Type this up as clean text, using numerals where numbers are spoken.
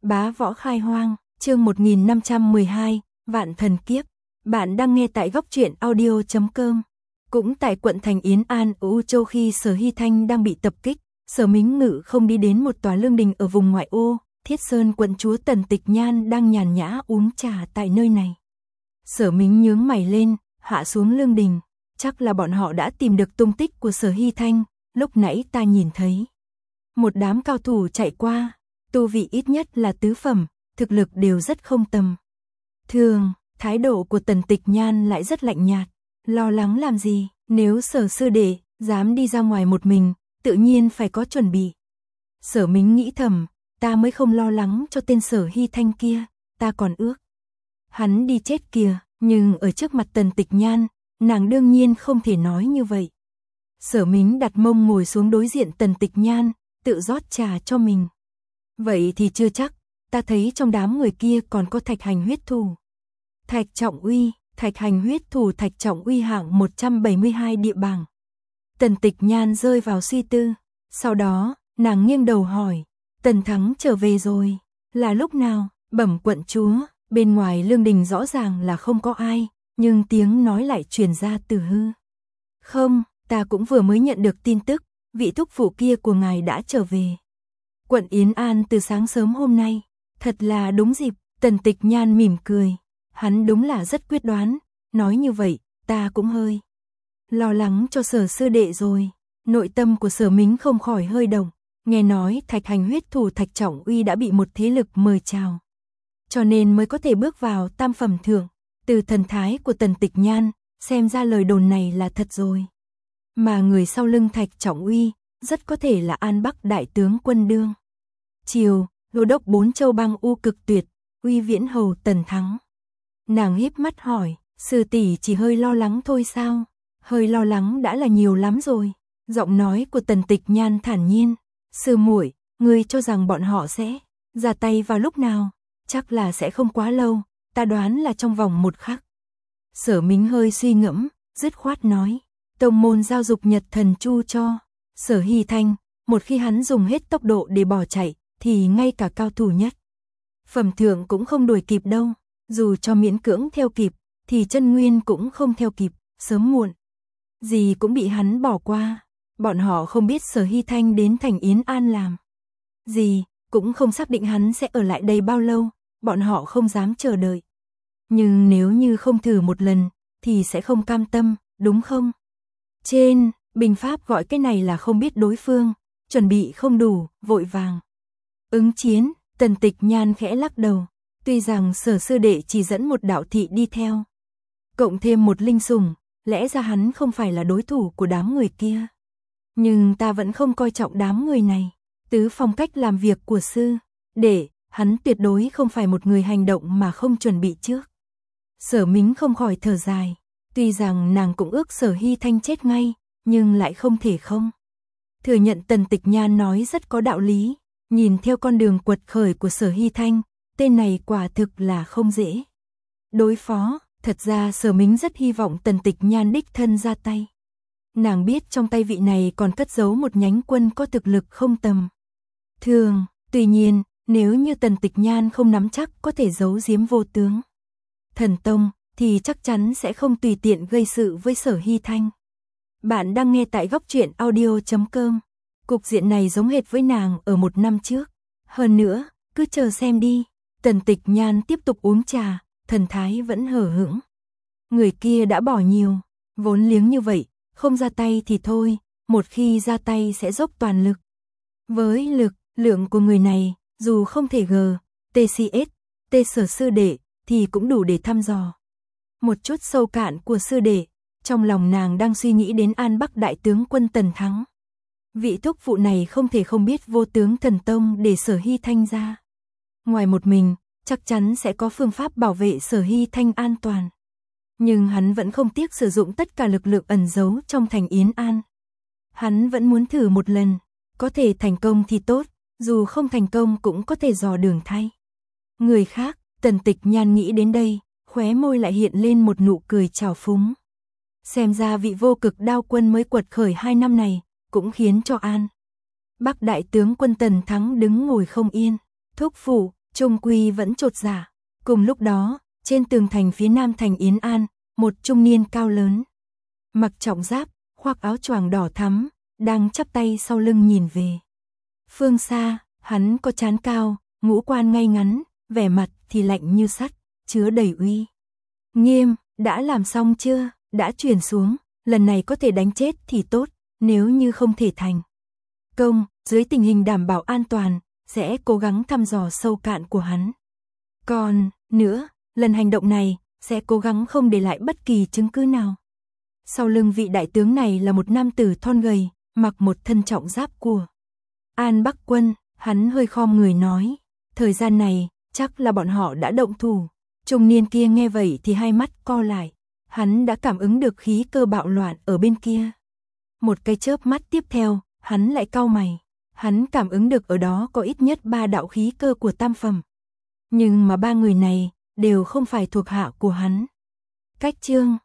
Bá võ khai hoang, chương 1512, Vạn thần kiếp. Bạn đang nghe tại góc truyện audio.com. Cũng tại quận thành Yến An ở U Châu khi Sở Hy Thanh đang bị tập kích, Sở Mính Ngự không đi đến một tòa lương đình ở vùng ngoại ô, Thiết Sơn quận chúa Tần Tịch Nhan đang nhàn nhã uống trà tại nơi này. Sở Mính nhướng mày lên, hạ xuống lương đình, chắc là bọn họ đã tìm được tung tích của Sở Hy Thanh, lúc nãy ta nhìn thấy một đám cao thủ chạy qua, tu vị ít nhất là tứ phẩm, thực lực đều rất không tầm thường. Thái độ của Tần Tịch Nhan lại rất lạnh nhạt, lo lắng làm gì, nếu Sở sư đệ dám đi ra ngoài một mình, tự nhiên phải có chuẩn bị. Sở Mính nghĩ thầm, ta mới không lo lắng cho tên Sở Hy Thanh kia, ta còn ước hắn đi chết kìa, nhưng ở trước mặt Tần Tịch Nhan, nàng đương nhiên không thể nói như vậy. Sở Mính đặt mông ngồi xuống đối diện Tần Tịch Nhan, tự rót trà cho mình. Vậy thì chưa chắc, ta thấy trong đám người kia còn có Thạch Hành huyết thủ. Thạch Trọng Uy, Thạch Hành huyết thủ Thạch Trọng Uy hạng 172 địa bảng. Tần Tịch Nhan rơi vào suy tư, sau đó, nàng nghiêng đầu hỏi, Tần Thắng trở về rồi, là lúc nào? Bẩm quận chúa, bên ngoài lương đình rõ ràng là không có ai, nhưng tiếng nói lại truyền ra từ hư không, ta cũng vừa mới nhận được tin tức, vị thúc phụ kia của ngài đã trở về quận Yến An từ sáng sớm hôm nay, thật là đúng dịp. Tần Tịch Nhan mỉm cười, hắn đúng là rất quyết đoán, nói như vậy, ta cũng hơi lo lắng cho Sở sư đệ rồi. Nội tâm của Sở Mính không khỏi hơi động, nghe nói Thạch Hành huyết thủ Thạch Trọng Uy đã bị một thế lực mời chào, cho nên mới có thể bước vào tam phẩm thượng. Từ thần thái của Tần Tịch Nhan, xem ra lời đồn này là thật rồi. Mà người sau lưng Thạch Trọng Uy, rất có thể là An Bắc đại tướng quân đương triều, đô đốc 4 châu bang U Cực Tuyệt, Uy Viễn hầu Tần Thắng. Nàng híp mắt hỏi, sư tỷ chỉ hơi lo lắng thôi sao? Hơi lo lắng đã là nhiều lắm rồi. Giọng nói của Tần Tịch Nhan thản nhiên, sư muội, ngươi cho rằng bọn họ sẽ ra tay vào lúc nào? Chắc là sẽ không quá lâu, ta đoán là trong vòng một khắc. Sở Mính hơi suy ngẫm, dứt khoát nói, tông môn giao dục Nhật Thần Chu cho Sở Hy Thanh, một khi hắn dùng hết tốc độ để bỏ chạy, thì ngay cả cao thủ nhất phẩm thượng cũng không đuổi kịp đâu, dù cho miễn cưỡng theo kịp, thì chân nguyên cũng không theo kịp, sớm muộn gì cũng bị hắn bỏ qua. Bọn họ không biết Sở Hy Thanh đến thành Yến An làm gì, cũng không xác định hắn sẽ ở lại đây bao lâu, bọn họ không dám chờ đợi. Nhưng nếu như không thử một lần, thì sẽ không cam tâm, đúng không? Trên binh pháp gọi cái này là không biết đối phương, chuẩn bị không đủ, vội vàng ứng chiến. Tần Tịch Nhan khẽ lắc đầu, tuy rằng Sở sư đệ chỉ dẫn một đạo thị đi theo, cộng thêm một linh sủng, lẽ ra hắn không phải là đối thủ của đám người kia. Nhưng ta vẫn không coi trọng đám người này, tứ phong cách làm việc của sư đệ, hắn tuyệt đối không phải một người hành động mà không chuẩn bị trước. Sở Mính không khỏi thở dài, tuy rằng nàng cũng ước Sở Hy Thanh chết ngay, nhưng lại không thể không thừa nhận Tần Tịch Nhan nói rất có đạo lý. Nhìn theo con đường quật khởi của Sở Hy Thanh, tên này quả thực là không dễ đối phó. Thật ra Sở Mính rất hy vọng Tần Tịch Nhan đích thân ra tay. Nàng biết trong tay vị này còn cất giấu một nhánh quân có thực lực không tầm thường. Tuy nhiên, nếu như Tần Tịch Nhan không nắm chắc có thể giấu giếm Vô Tướng Thần Tông, thì chắc chắn sẽ không tùy tiện gây sự với Sở Hy Thanh. Bạn đang nghe tại góc truyện audio.com. Cục diện này giống hệt với nàng ở một năm trước. Hơn nữa, cứ chờ xem đi. Tần Tịch Nhan tiếp tục uống trà, thần thái vẫn hờ hững. Người kia đã bỏ nhiều vốn liếng như vậy, không ra tay thì thôi, một khi ra tay sẽ dốc toàn lực. Với lực lượng của người này, dù không thể TCS, Sở sư đệ, thì cũng đủ để thăm dò một chút sâu cạn của sư đệ. Trong lòng nàng đang suy nghĩ đến An Bắc đại tướng quân Tần Thắng. Vị thúc phụ này không thể không biết Vô Tướng Thần Tông để Sở Hy Thanh ra ngoài một mình, chắc chắn sẽ có phương pháp bảo vệ Sở Hy Thanh an toàn. Nhưng hắn vẫn không tiếc sử dụng tất cả lực lượng ẩn giấu trong thành Yến An. Hắn vẫn muốn thử một lần, có thể thành công thì tốt, dù không thành công cũng có thể dò đường thay người khác. Tần Tịch Nhan nghĩ đến đây, khóe môi lại hiện lên một nụ cười trào phúng. Xem ra vị Vô Cực Đao quân mới quật khởi 2 năm này, cũng khiến cho An Bắc đại tướng quân Tần Thắng đứng ngồi không yên. Thúc phụ, Trung quy vẫn chột dạ. Cùng lúc đó, trên tường thành phía nam thành Yến An, một trung niên cao lớn, mặc trọng giáp, khoác áo choàng đỏ thắm, đang chắp tay sau lưng nhìn về phương xa. Hắn có trán cao, ngũ quan ngay ngắn, vẻ mặt thì lạnh như sắt, chứa đầy uy nghiêm. Đã làm xong chưa? Đã chuyển xuống, lần này có thể đánh chết thì tốt, nếu như không thể thành công, dưới tình hình đảm bảo an toàn, sẽ cố gắng thăm dò sâu cạn của hắn. Còn nữa, lần hành động này, sẽ cố gắng không để lại bất kỳ chứng cứ nào. Sau lưng vị đại tướng này là một nam tử thon gầy, mặc một thân trọng giáp của An Bắc quân. Hắn hơi khom người nói, thời gian này, chắc là bọn họ đã động thủ. Trung niên kia nghe vậy thì hai mắt co lại, hắn đã cảm ứng được khí cơ bạo loạn ở bên kia. Một cái chớp mắt tiếp theo, hắn lại cau mày, hắn cảm ứng được ở đó có ít nhất 3 đạo khí cơ của tam phẩm. Nhưng mà 3 người này, đều không phải thuộc hạ của hắn. Cách chương